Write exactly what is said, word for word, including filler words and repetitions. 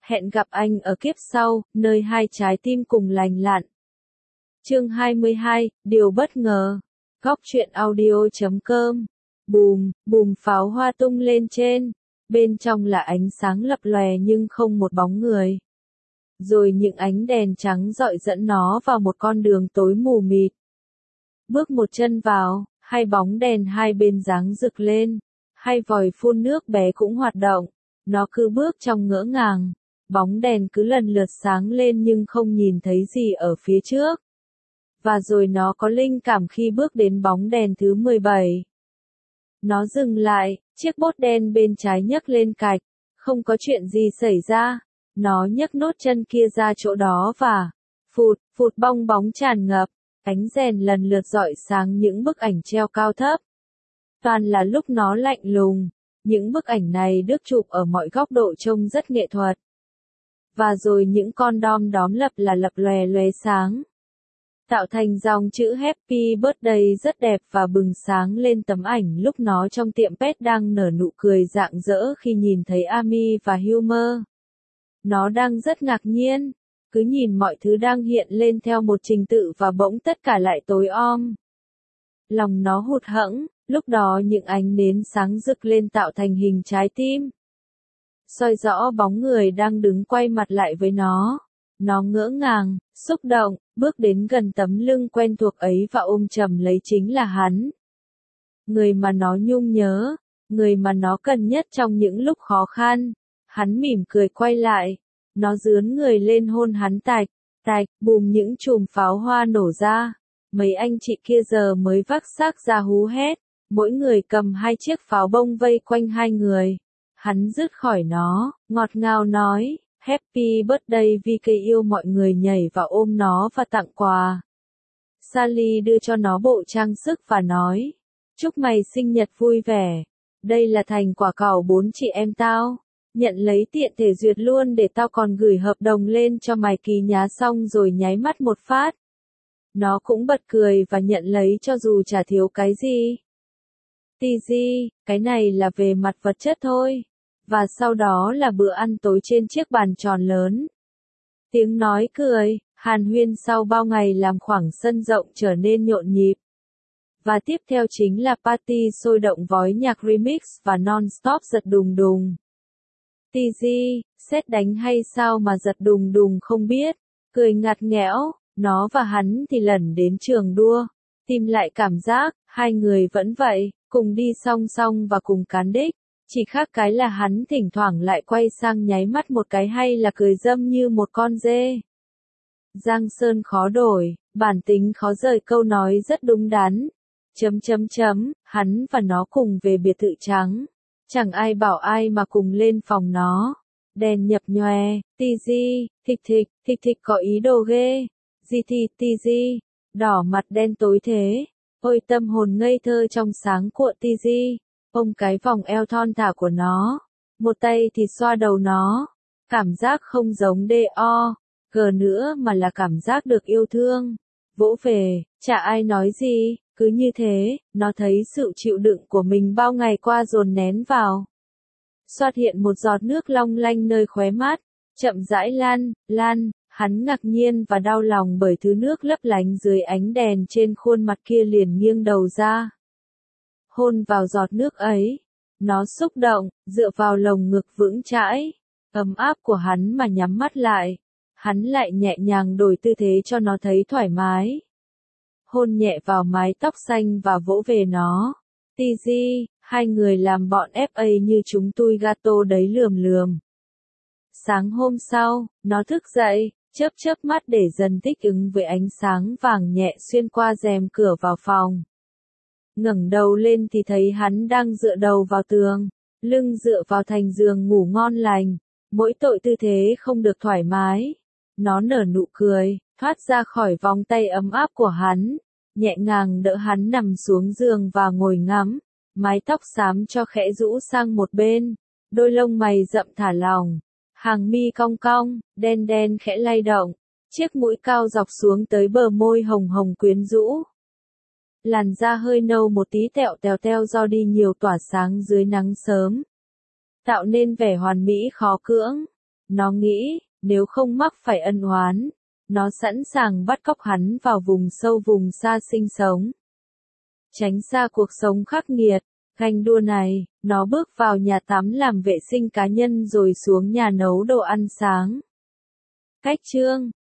Hẹn gặp anh ở kiếp sau, nơi hai trái tim cùng lành lặn. Chương hai mươi hai, điều bất ngờ. Góc truyện audio chấm com. Bùm, bùm pháo hoa tung lên trên. Bên trong là ánh sáng lập lòe nhưng không một bóng người. Rồi những ánh đèn trắng rọi dẫn nó vào một con đường tối mù mịt. Bước một chân vào, hai bóng đèn hai bên giáng rực lên. Hai vòi phun nước bé cũng hoạt động. Nó cứ bước trong ngỡ ngàng. Bóng đèn cứ lần lượt sáng lên nhưng không nhìn thấy gì ở phía trước. Và rồi nó có linh cảm khi bước đến bóng đèn thứ mười bảy. Nó dừng lại, chiếc bốt đen bên trái nhấc lên cạch. Không có chuyện gì xảy ra. Nó nhấc nốt chân kia ra chỗ đó và phụt, phụt bong bóng tràn ngập. Ánh rèn lần lượt rọi sáng những bức ảnh treo cao thấp. Toàn là lúc nó lạnh lùng. Những bức ảnh này được chụp ở mọi góc độ trông rất nghệ thuật. Và rồi những con đom đóm lập là lập lòe lóe sáng. Tạo thành dòng chữ Happy Birthday rất đẹp và bừng sáng lên tấm ảnh lúc nó trong tiệm pet đang nở nụ cười rạng rỡ khi nhìn thấy Amy và Homer. Nó đang rất ngạc nhiên, cứ nhìn mọi thứ đang hiện lên theo một trình tự và bỗng tất cả lại tối om. Lòng nó hụt hẫng, lúc đó những ánh nến sáng rực lên tạo thành hình trái tim. Soi rõ bóng người đang đứng quay mặt lại với nó. Nó ngỡ ngàng, xúc động, bước đến gần tấm lưng quen thuộc ấy và ôm chầm lấy chính là hắn. Người mà nó nhung nhớ, người mà nó cần nhất trong những lúc khó khăn. Hắn mỉm cười quay lại. Nó dướn người lên hôn hắn tạch, tạch, bùm những chùm pháo hoa nổ ra. Mấy anh chị kia giờ mới vác xác ra hú hét. Mỗi người cầm hai chiếc pháo bông vây quanh hai người. Hắn rứt khỏi nó, ngọt ngào nói, Happy Birthday vì cây yêu mọi người nhảy vào ôm nó và tặng quà. Sally đưa cho nó bộ trang sức và nói, chúc mày sinh nhật vui vẻ. Đây là thành quả cảo bốn chị em tao. Nhận lấy tiện thể duyệt luôn để tao còn gửi hợp đồng lên cho mày ký nhá xong rồi nháy mắt một phát. Nó cũng bật cười và nhận lấy cho dù chả thiếu cái gì. Tizzy, cái này là về mặt vật chất thôi. Và sau đó là bữa ăn tối trên chiếc bàn tròn lớn. Tiếng nói cười, hàn huyên sau bao ngày làm khoảng sân rộng trở nên nhộn nhịp. Và tiếp theo chính là party sôi động vói nhạc remix và non-stop giật đùng đùng. Tizzy, sét đánh hay sao mà giật đùng đùng không biết, cười ngặt nghẽo, nó và hắn thì lẩn đến trường đua. Tìm lại cảm giác, hai người vẫn vậy, cùng đi song song và cùng cán đích. Chỉ khác cái là hắn thỉnh thoảng lại quay sang nháy mắt một cái hay là cười dâm như một con dê. Giang Sơn khó đổi, bản tính khó rời câu nói rất đúng đắn. Chấm chấm chấm, hắn và nó cùng về biệt thự trắng. Chẳng ai bảo ai mà cùng lên phòng nó. Đèn nhập nhòe, Tizzy, thịch thịch, thịch thịch có ý đồ ghê. Gì thì Tizzy, đỏ mặt đen tối thế. Ôi tâm hồn ngây thơ trong sáng của Tizzy. Ôm cái vòng eo thon thả của nó. Một tay thì xoa đầu nó. Cảm giác không giống đê o, gờ nữa mà là cảm giác được yêu thương. Vỗ về, chả ai nói gì, cứ như thế, nó thấy sự chịu đựng của mình bao ngày qua dồn nén vào. Xoát hiện một giọt nước long lanh nơi khóe mắt, chậm rãi lan, lan, hắn ngạc nhiên và đau lòng bởi thứ nước lấp lánh dưới ánh đèn trên khuôn mặt kia liền nghiêng đầu ra. Hôn vào giọt nước ấy, nó xúc động, dựa vào lồng ngực vững chãi, ấm áp của hắn mà nhắm mắt lại. Hắn lại nhẹ nhàng đổi tư thế cho nó thấy thoải mái. Hôn nhẹ vào mái tóc xanh và vỗ về nó. Tizzy, hai người làm bọn ép a như chúng tui gato đấy lườm lườm. Sáng hôm sau, nó thức dậy, chớp chớp mắt để dần thích ứng với ánh sáng vàng nhẹ xuyên qua rèm cửa vào phòng. Ngẩng đầu lên thì thấy hắn đang dựa đầu vào tường, lưng dựa vào thành giường ngủ ngon lành. Mỗi tội tư thế không được thoải mái. Nó nở nụ cười, thoát ra khỏi vòng tay ấm áp của hắn, nhẹ nhàng đỡ hắn nằm xuống giường và ngồi ngắm. Mái tóc xám cho khẽ rũ sang một bên, đôi lông mày rậm thả lỏng, hàng mi cong cong, đen đen khẽ lay động, chiếc mũi cao dọc xuống tới bờ môi hồng hồng quyến rũ. Làn da hơi nâu một tí tẹo tèo teo do đi nhiều tỏa sáng dưới nắng sớm, tạo nên vẻ hoàn mỹ khó cưỡng. Nó nghĩ, nếu không mắc phải ân oán, nó sẵn sàng bắt cóc hắn vào vùng sâu vùng xa sinh sống. Tránh xa cuộc sống khắc nghiệt, ganh đua này, nó bước vào nhà tắm làm vệ sinh cá nhân rồi xuống nhà nấu đồ ăn sáng. Cách chương